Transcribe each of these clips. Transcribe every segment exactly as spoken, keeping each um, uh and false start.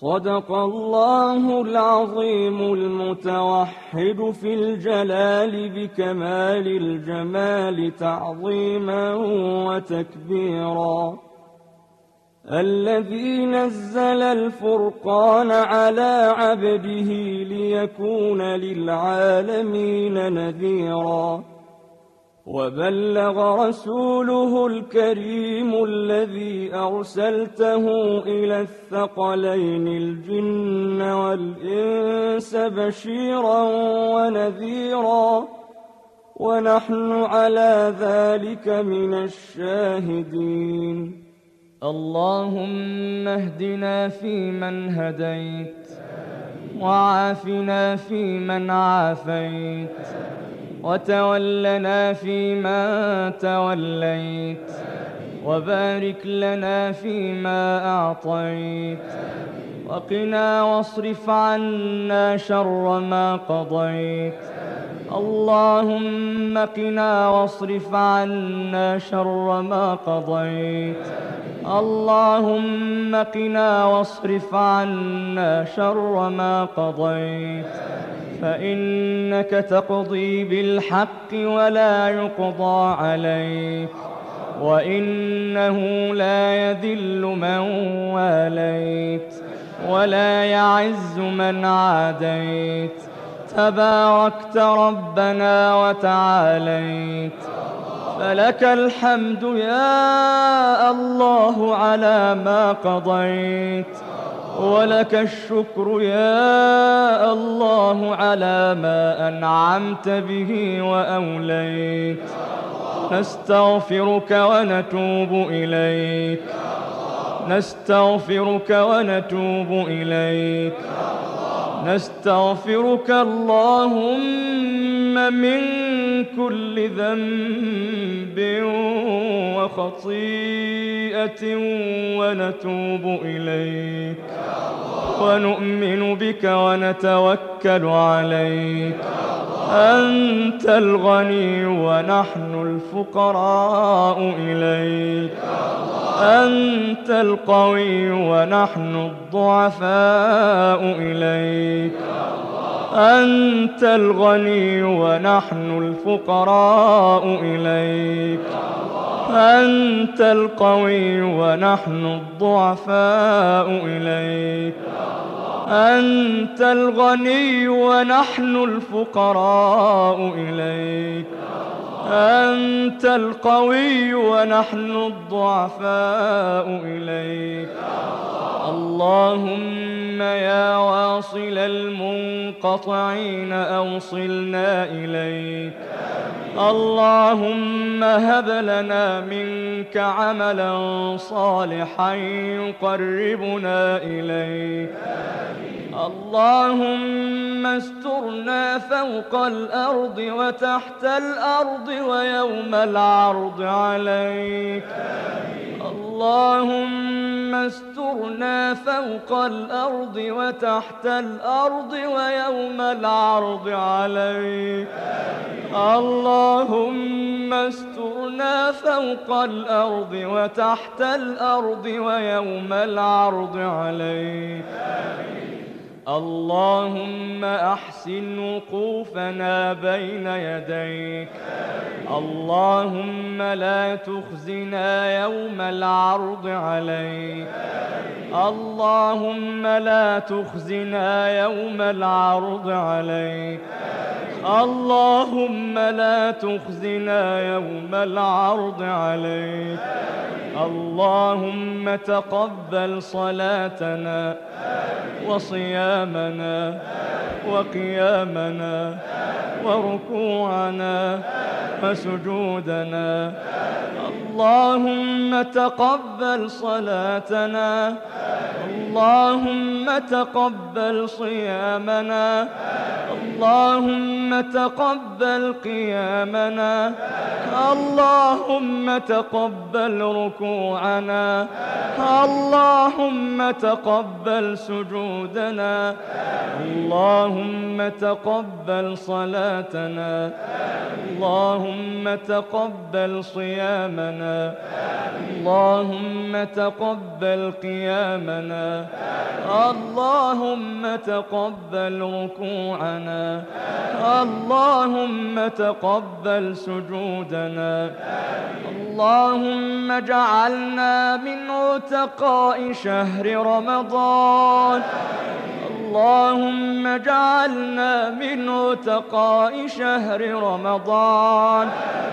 صدق الله العظيم المتوحد في الجلال بكمال الجمال تعظيما وتكبيرا، الذي نزل الفرقان على عبده ليكون للعالمين نذيرا، وبلغ رسوله الكريم الذي أرسلته إلى الثقلين الجن والإنس بشيرا ونذيرا، ونحن على ذلك من الشاهدين. اللهم اهدنا فيمن هديت، وعافنا فيمن عافيت، وتولنا فيما توليت، وبارك لنا فيما أعطيت، وقنا واصرف عنا شر ما قضيت. اللهم قنا واصرف عنا شر ما قضيت. اللهم قنا واصرف عنا شر ما قضيت، فإنك تقضي بالحق ولا يقضى عليك، وإنه لا يذل من واليت ولا يعز من عاديت، تباركت ربنا وتعاليت. فلك الحمد يا الله على ما قضيت، ولك الشكر يا الله على ما أنعمت به وأوليت. نستغفرك ونتوب إليك، نستغفرك ونتوب إليك، نستغفرك اللهم من كل ذنب وخطيئة، ونتوب إليك، ونؤمن بك ونتوكل عليك. أنت الغني ونحن الفقراء إليك، أنت القوي ونحن الضعفاء إليك، أنت الغني ونحن الفقراء إليك، أنت القوي ونحن الضعفاء إليك، أنت الغني ونحن الفقراء إليك، أنت القوي ونحن الضعفاء إليك. اللهم يا واصل المنقطعين أوصلنا إليك. اللهم هب لنا منك عملا صالحا يقربنا إليك. اللهم استرنا فوق الأرض وتحت الأرض ويوم العرض عليك. اللهم استرنا فوق الأرض وتحت الأرض ويوم العرض عليك. اللهم استرنا فوق الأرض وتحت الأرض ويوم العرض عليك. اللهم أحسن وقوفنا بين يديك. اللهم لا تخزنا يوم العرض عليك. اللهم لا تخزنا يوم العرض عليك. اللهم لا تخزنا يوم العرض عليك. اللهم تقبل صلاتنا وصيامنا وقيامنا وركوعنا وسجودنا. اللهم تقبل صلاتنا. اللهم تقبل صيامنا. اللهم تقبل قيامنا. اللهم تقبل ركوعنا. اللهم تقبل سجودنا. اللهم تقبل صلاتنا. اللهم تقبل صيامنا. اللهم تقبل قيامنا. اللهم اللهم تقبل ركوعنا، اللهم تقبل سجودنا، اللهم اجعلنا من عتقاء شهر رمضان، اللهم اجعلنا من عتقاء شهر رمضان،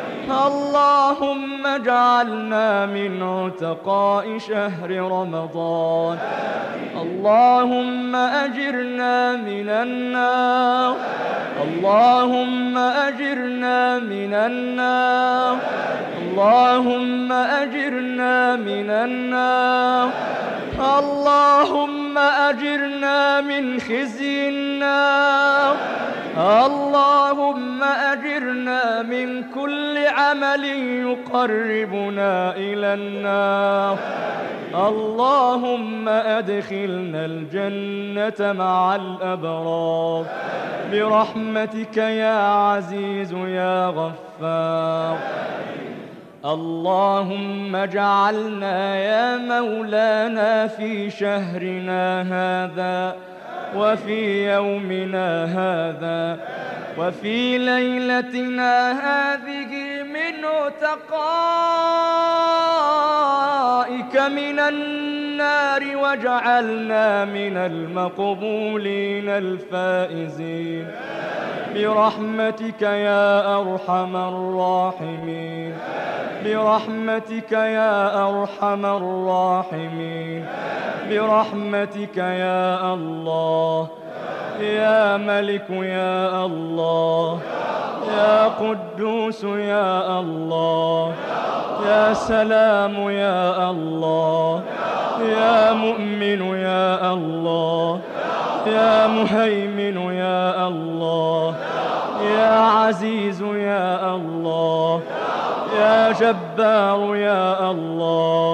اللهم اجعلنا من عتقاء شهر رمضان، اللهم أجرنا من النار، اللهم أجرنا من النار، اللهم أجرنا من النار، اللهم أجرنا من خزي النار، اللهم أجرنا من كل عمل يقربنا إلى النار، اللهم أدخلنا الجنة مع الأبرار برحمتك يا عزيز يا غفار. اللهم اجعلنا يا مولانا في شهرنا هذا وفي يومنا هذا وفي ليلتنا هذه من عتقائك من النار، واجعلنا من المقبولين الفائزين برحمتك يا أرحم الراحمين، برحمتك يا أرحم الراحمين، برحمتك يا الله، يا ملك يا الله، يا قدوس يا الله، يا سلام يا الله، يا مؤمن يا الله، يا مهيمن يا الله، يا عزيز يا الله، يا جبار يا الله،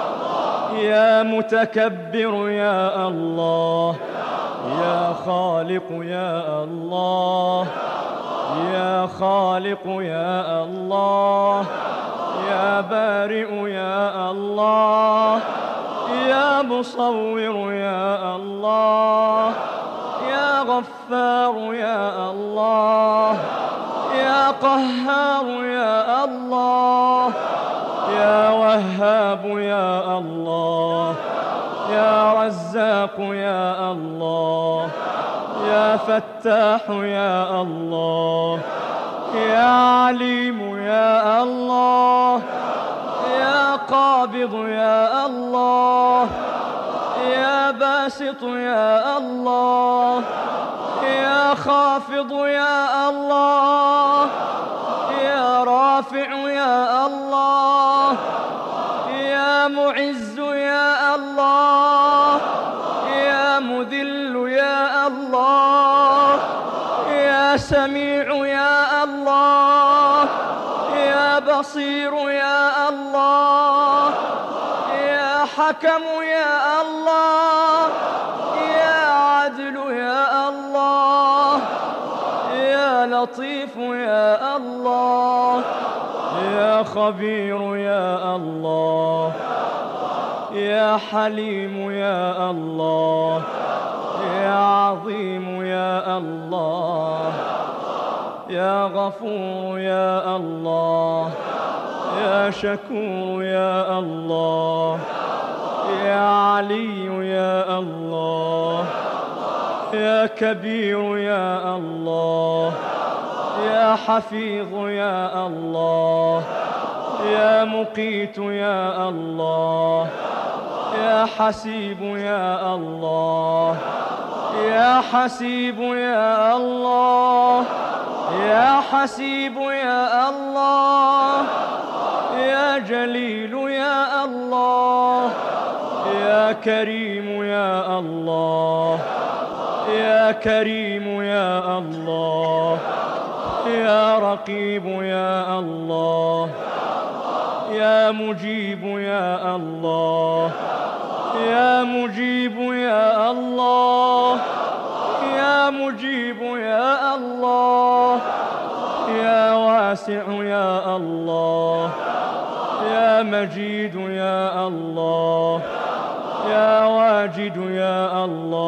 يا متكبر يا الله، يا خالق يا الله، يا خالق يا الله، يا بارئ يا الله، يا مصور يا الله، يا غفار يا الله، يا قهار يا الله، يا وهاب يا الله، يا رزاق يا الله، يا فتاح يا الله، يا عليم يا الله، يا قابض يا الله، يا باسط يا الله، يا خافض يا الله، يا رافع يا الله، يا معز يا الله، يا مذل يا الله، يا سميع يا الله، يا بصير يا الله، يا حكم يا الله، يا عدل يا الله، يا لطيف يا الله، يا خبير يا الله، يا حليم يا الله، يا عظيم يا الله، يا غفور يا الله، يا شكور يا الله، يا علي يا الله، يا كبير يا الله، يا حفيظ يا الله، يا مقيت يا الله، يا حسيب يا الله، يا حسيب يا الله، يا حسيب يا الله، يا جليل يا الله، يا كريم يا الله، يا كريم يا الله، يا رقيب يا الله، يا مجيب يا الله، يا مجيب يا الله، يا مجيب يا الله، يا واسع يا الله، يا مجيد يا الله، يا واجد يا الله،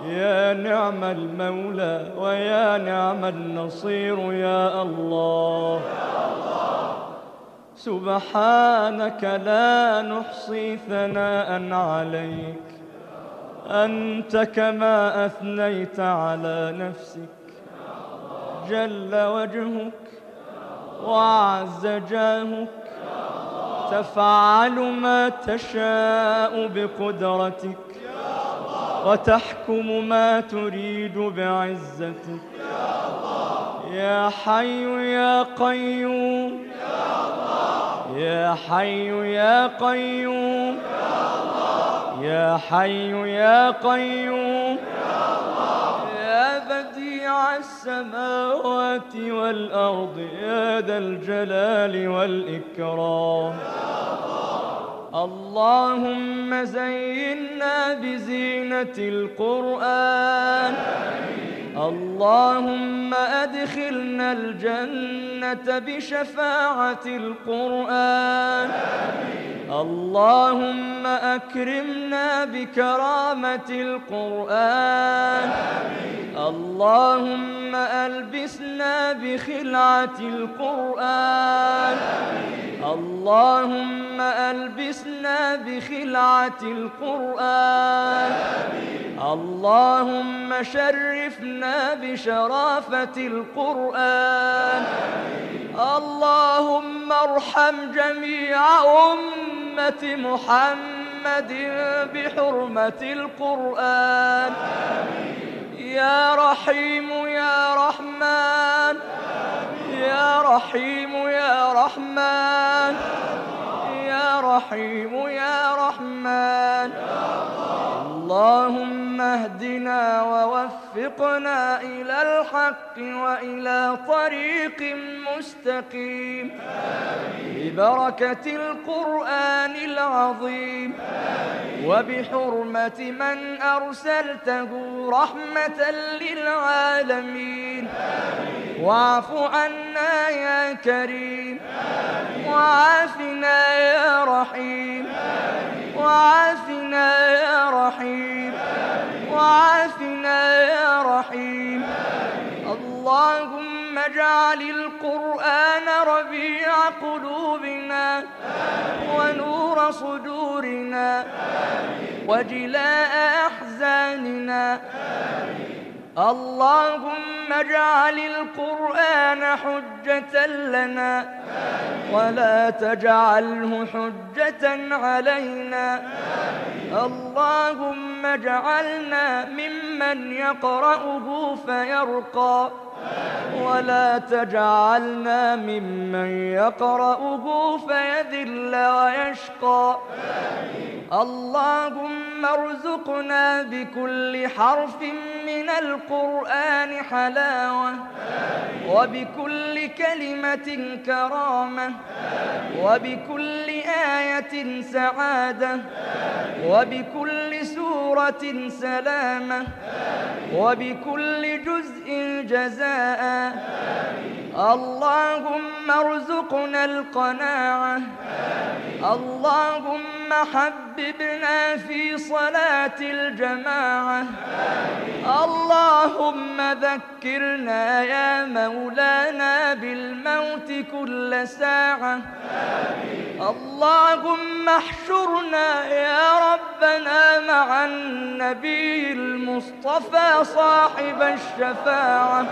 يا نعم المولى ويا نعم النصير يا الله. سبحانك لا نحصي ثناء عليك، أنت كما أثنيت على نفسك. جل وجهك وعز جاهك، تفعل ما تشاء بقدرتك وتحكم ما تريد بعزتك. يا حي يا قيوم، يا حي يا قيوم، يا حي يا قيوم، يا بديع السماوات والأرض، يا ذا الجلال والإكرام. اللهم زينا بزينة القرآن، اللهم أدخلنا الجنة بشفاعة القرآن، اللهم أكرمنا بكرامة القرآن، اللهم ألبسنا بخلعة القرآن، اللهم ألبسنا بخلعة القرآن، اللهم شرفنا بشرافة القرآن، اللهم ارحم جميع أمة محمد بحرمة القرآن. يا رحيم يا رحمن، يا رحيم يا رحمن، يا رحيم يا رحمن. اللهم اهدنا ووفقنا إلى الحق وإلى طريق مستقيم ببركة القرآن العظيم وبحرمة من أرسلته رحمة للعالمين. واعف عنا يا كريم، وعافنا يا رحيم، وعافنا يا رحيم، وعافنا يا رحيم. اللهم اجعل القرآن ربيع قلوبنا ونور صدورنا وجلاء أحزاننا. اللهم اجعل القرآن حجة لنا ولا تجعله حجة علينا. اللهم اجعلنا ممن يقرأه فيرقى ولا تجعلنا ممن يقرأه فيذل ويشقى. اللهم ارزقنا بكل حرف من القرآن حلاوة، وبكل كلمة كرامة، وبكل آية سعادة، وبكل سورة سلامة، وبكل جزء جزاء. اللهم ارزقنا القناعة. اللهم حببنا في صلاة الجماعة. اللهم ذكرنا يا مولانا بالموت كل ساعة. اللهم احشرنا يا ربنا مع النبي المصطفى صاحب الشفاعة.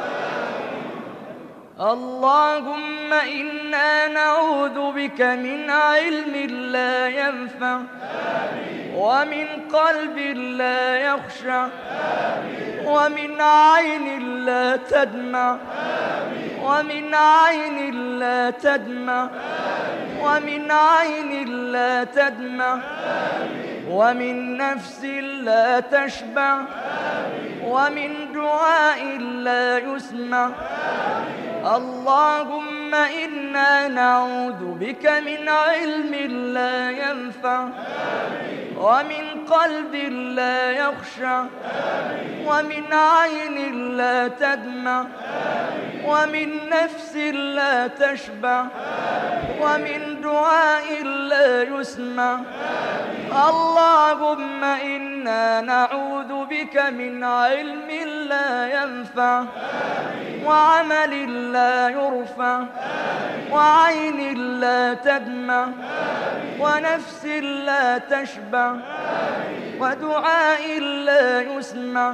اللهم إنا نعوذ بك من علم لا ينفع ومن قلب لا يخشع ومن عين لا تدمع ومن عين لا تدمع ومن عين لا تدمع ومن نفس لا تشبع ومن دعاء لا يسمع. اللهم إنا نعوذ بك من علم لا ينفع ومن قلب لا يخشع ومن عين لا تدمع ومن نفس لا تشبع ومن دعاء لا يسمع. اللهم إنا إنا نعوذ بك من علم لا ينفع وعمل لا يرفع وعين لا تدمع ونفس لا تشبع ودعاء لا يسمع.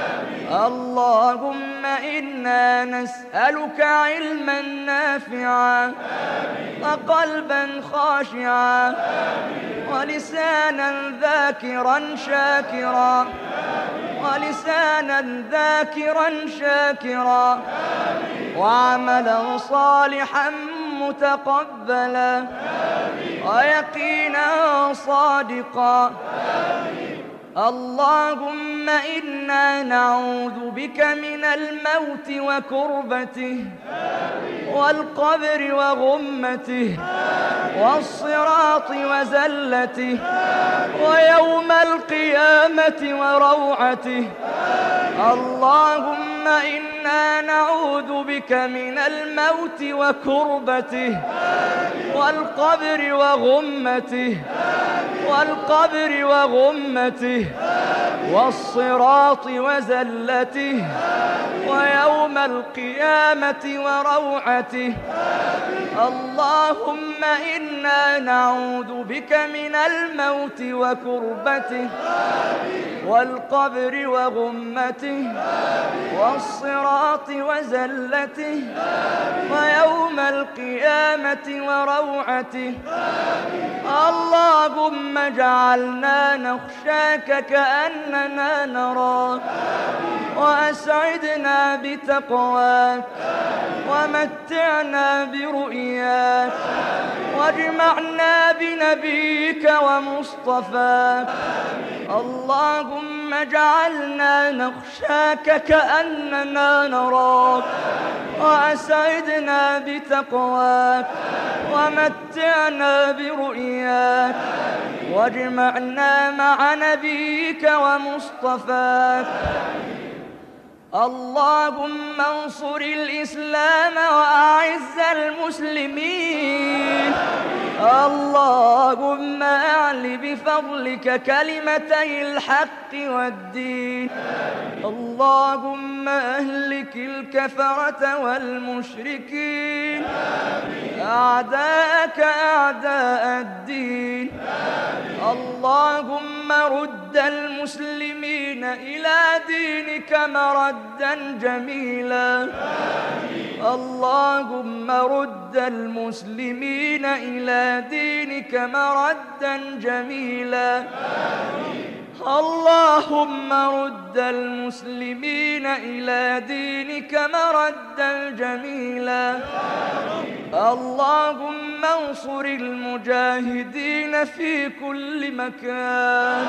اللهم إنا نسألك علما نافعا وقلبا خاشعا ولسانا ذاكرا شاكرا ولسانا ذاكرا شاكرا وعملا صالحا متقبلا ويقينا صادقا. اللهم إنا نعوذ بك من الموت وكربته والقبر وغمته والصراط وزلته ويوم القيامة وروعته. اللهم إنا نعوذ بك من الموت وكربته والقبر وغمته والقبر وغمته والصراط وزلته ويوم القيامة وروعته. اللهم إنا نعوذ بك من الموت وكربته والقبر وغمته والصراط وزلته ويوم القيامة وروعته. اللهم اجعلنا نخشاك كأننا نراك وأسعدنا بتقواك ومتعنا برؤياك واجمعنا بنبيك ومصطفاك. اللهم اجعلنا نخشاك كأننا نراك وأسعدنا بتقواك ومتعنا برؤياك واجمعنا مع نبيك ومصطفاك. اللهم انصر الإسلام وأعز المسلمين. اللهم أعل بفضلك كلمتي الحق والدين. اللهم أهلك الكفرة والمشركين أعداءك أعداء الدين. اللهم رد المسلمين إلى دينك مردا جميلا. اللهم رد المسلمين إلى دينك مردا جميلا. اللهم رد المسلمين إلى دينك مردا جميلا. اللهم انصر المجاهدين في كل مكان.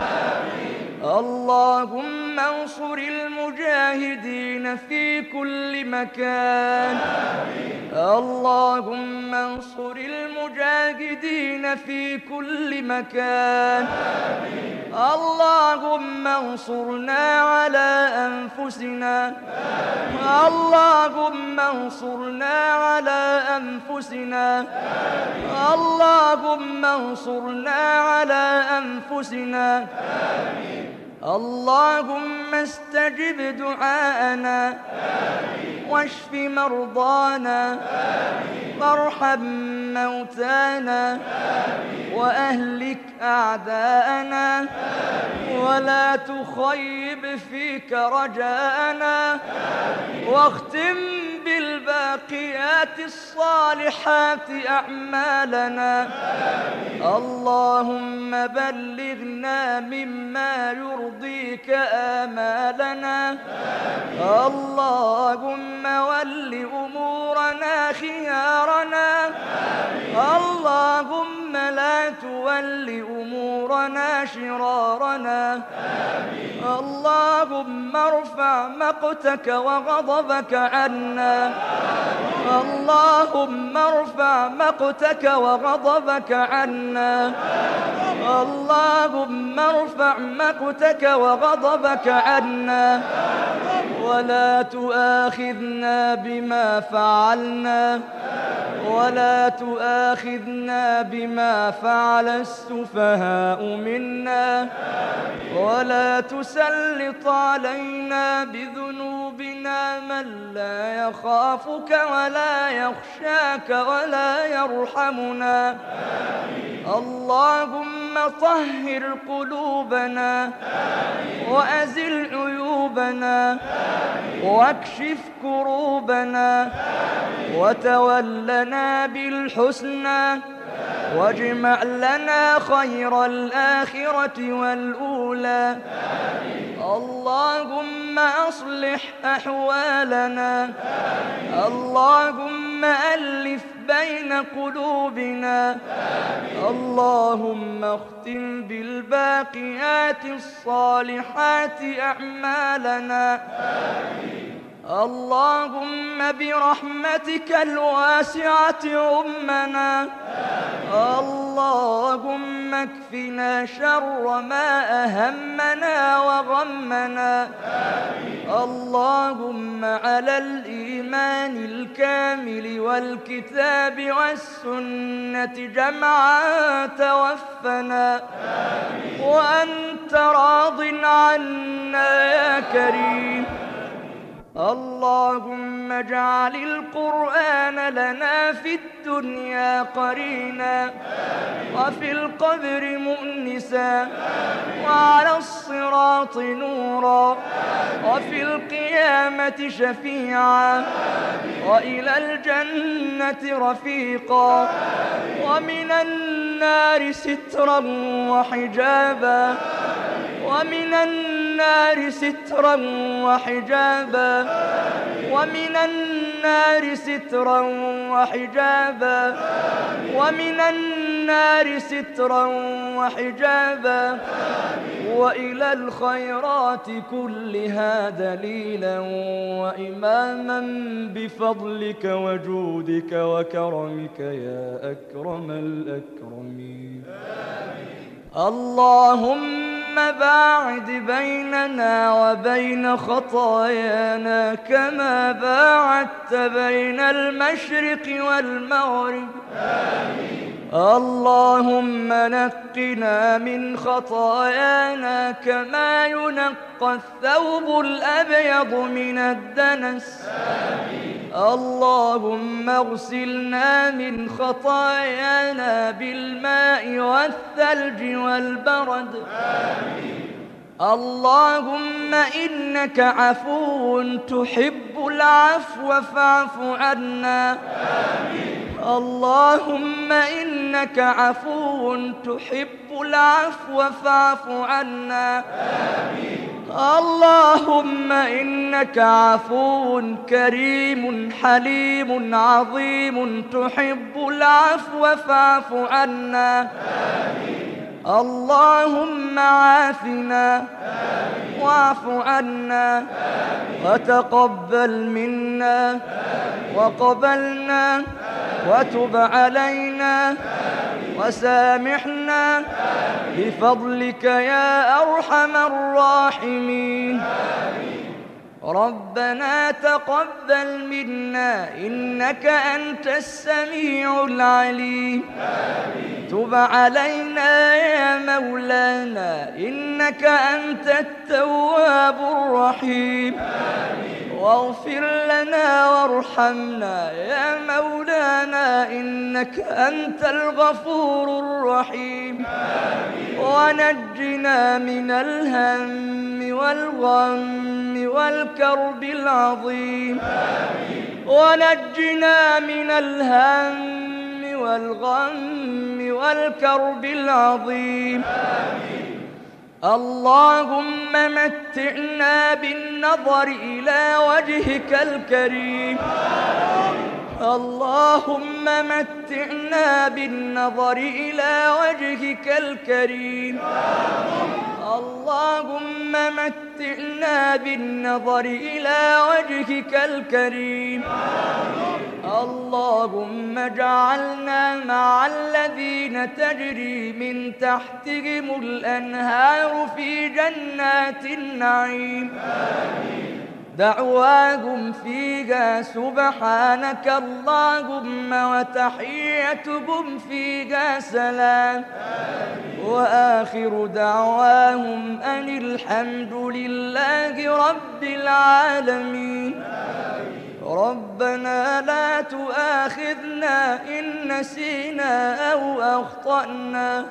اللهم انصر المجاهدين في كل مكان. اللهم انصر المجاهدين في كل مكان. اللهم انصرنا على أنفسنا. اللهم انصرنا على أنفسنا. اللهم انصرنا على أنفسنا. اللهم استجب دعاءنا واشف مرضانا وارحم موتانا وأهلك أعداءنا ولا تخيب فيك رجاءنا واختم بالباقيات الصالحات أعمالنا. اللهم بلغنا مما يرضيك آمالنا. اللهم ول أمورنا خيارنا. اللهم لا تول أمورنا شرارنا. اللهم ارفع مقتك وغضبك عنا. اللهم ارفع مقتك وغضبك عنا. اللهم ارفع مقتك وغضبك عنا ولا تؤاخذنا بما فعلنا ولا تؤاخذنا بما فعل السفهاء منا ولا تسلط علينا بذنوبنا من لا يخافك ولا يخشاك ولا يرحمنا. اللهم طهر قلوبنا وأزل عيوبنا واكشف كروبنا وتولنا بالحسنى واجمع لنا خير الآخرة والأولى. اللهم أصلح أحوالنا اللهم ألف بين قلوبنا اللهم اختم بالباقيات الصالحات أعمالنا. اللهم برحمتك الواسعة أمنا اللهم اكفنا شر ما أهمنا وغمنا. اللهم على الإيمان الكامل والكتاب والسنة جمعا توفنا وأنت راض عنا يا كريم. اللهم اجعل القرآن لنا في الدنيا قرينا وفي القبر مؤنسا وعلى الصراط نورا وفي القيامة شفيعا وإلى الجنة رفيقا ومن النار سترا وحجابا ومن النار سترا وحجابا ومن النار سترا وحجابا ومن النار سترا وحجابا وإلى الخيرات كلها دليلا وإماما بفضلك وجودك وكرمك يا أكرم الأكرمين. اللهم باعد بيننا وبين خطايانا كما باعدت بين المشرق والمغرب. اللهم نقنا من خطايانا كما ينقى الثوب الأبيض من الدنس. اللهم اغسلنا من خطايانا بالماء والثلج والبرد. اللهم إنك عفو تحب العفو فاعف عنا. اللهم إنك عفو تحب العفو فاعف عنا. اللهم إنك عفو كريم حليم عظيم تحب العفو فاعف عنا. اللهم عافنا واعف عنا وتقبل منا وقبلنا وتب علينا وسامحنا بفضلك يا أرحم الراحمين. ربنا تقبل منا إنك أنت السميع العليم. تب علينا يا مولانا إنك أنت التواب الرحيم. واغفر لنا وارحمنا يا مولانا إنك أنت الغفور الرحيم. ونجنا من الهم والغم والكرب العظيم. ونجنا من الهم والغم والكرب العظيم. اللهم متعنا بالنظر إلى وجهك الكريم. اللهم متعنا بالنظر إلى وجهك الكريم. اللهم متعنا بالنظر إلى وجهك الكريم. اللهم اجعلنا مع الذين تجري من تحتهم الأنهار في جنات النعيم. دعواهم فيها سبحانك اللهم وتحيتهم فيها سلام وآخر دعواهم أن الحمد لله رب العالمين. ربنا لا تؤاخذنا إن نسينا أو أخطأنا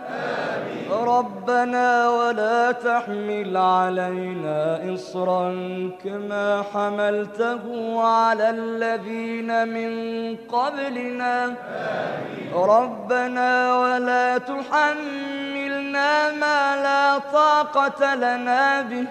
ربنا ولا تحمل علينا إصرا كما حملته على الذين من قبلنا ربنا ولا تحملنا ما لا طاقة لنا به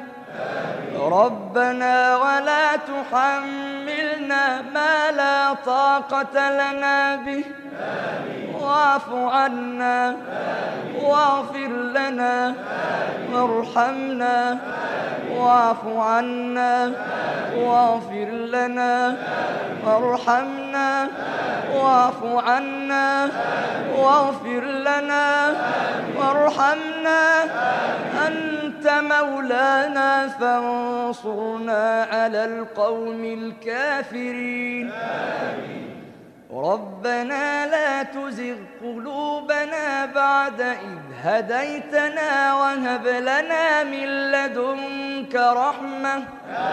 ربنا ولا تحملنا ما لا طاقة لنا به واعف عنا واغفر لنا وارحمنا واعف عنا واغفر لنا وارحمنا واعف عنا واغفر لنا وارحمنا أنت مولانا فانصرنا على القوم الكافرين. ربنا لا تزغ قلوبنا بعد إذ هديتنا وهب لنا من لدنك رحمة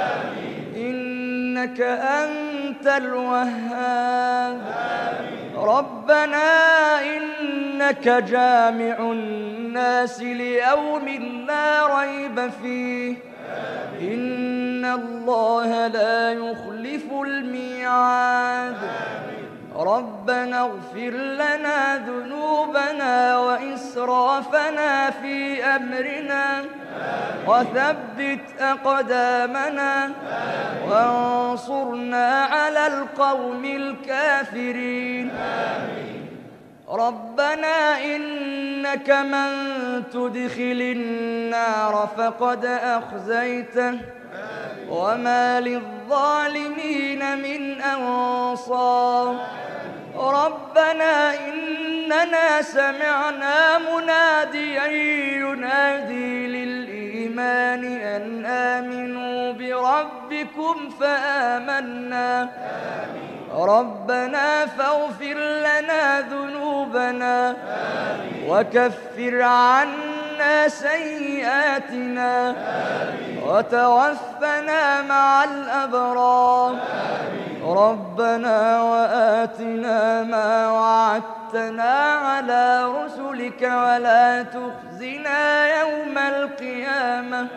إنك أنت الوهاب. ربنا إنك جامع الناس ليوم لا ريب فيه إن الله لا يخلف الميعاد. ربنا اغفر لنا ذنوبنا وإسرافنا في أمرنا وثبت أقدامنا وانصرنا على القوم الكافرين. ربنا إنك من تدخل النار فقد أخزيته وما للظالمين من أنصار. ربنا إننا سمعنا مناديا ينادي للإيمان أن آمنوا بربكم فآمنا ربنا فاغفر لنا ذنوبنا وكفر عنا سيئاتنا وتوفنا مع الأبرار. ربنا وآتنا ما وعدتنا على رسلك ولا تخزنا يوم القيامة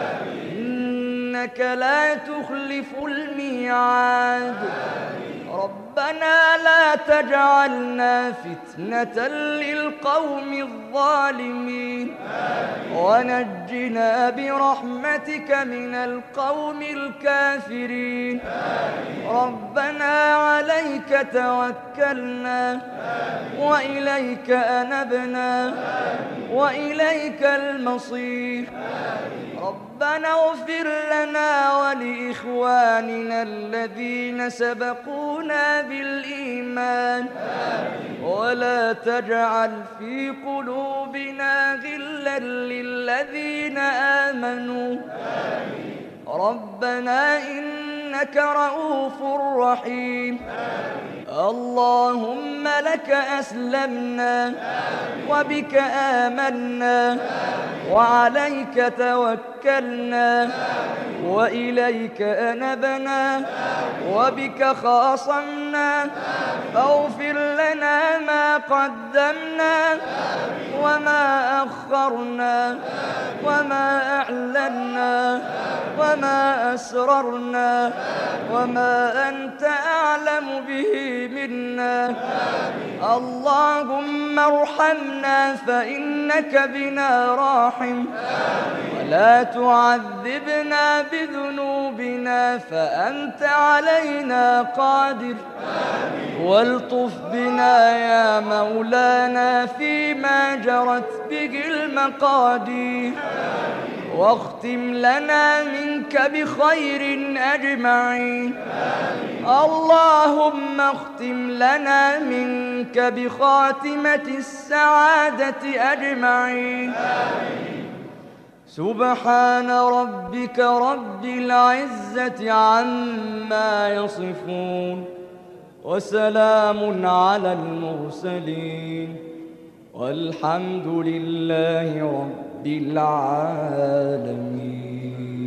إنك لا تخلف الميعاد. ربنا لا تجعلنا فتنة للقوم الظالمين ونجنا برحمتك من القوم الكافرين. ربنا عليك توكلنا وإليك أنبنا وإليك المصير. ربنا اغفر لنا ولإخواننا الذين سبقونا بالإيمان ولا تجعل في قلوبنا غلا للذين آمنوا ربنا إنك رؤوف رحيم. اللهم لك أسلمنا وبك آمنا وعليك توكلنا وإليك أنبنا وبك خاصمنا فاغفر لنا ما قدمنا وما أخرنا وما أعلنا وما أسررنا وما أنت أعلم به منا. اللهم ارحمنا فإنك بنا راحم ولا تعذبنا بذنوبنا فأنت علينا قادر. والطف بنا يا مولانا فيما جرت به المقادير واختم لنا منك بخير أجمعين. اللهم اختم لنا منك بخاتمة السعادة أجمعين. سبحان ربك رب العزة عما يصفون وسلام على المرسلين والحمد لله رب العالمين.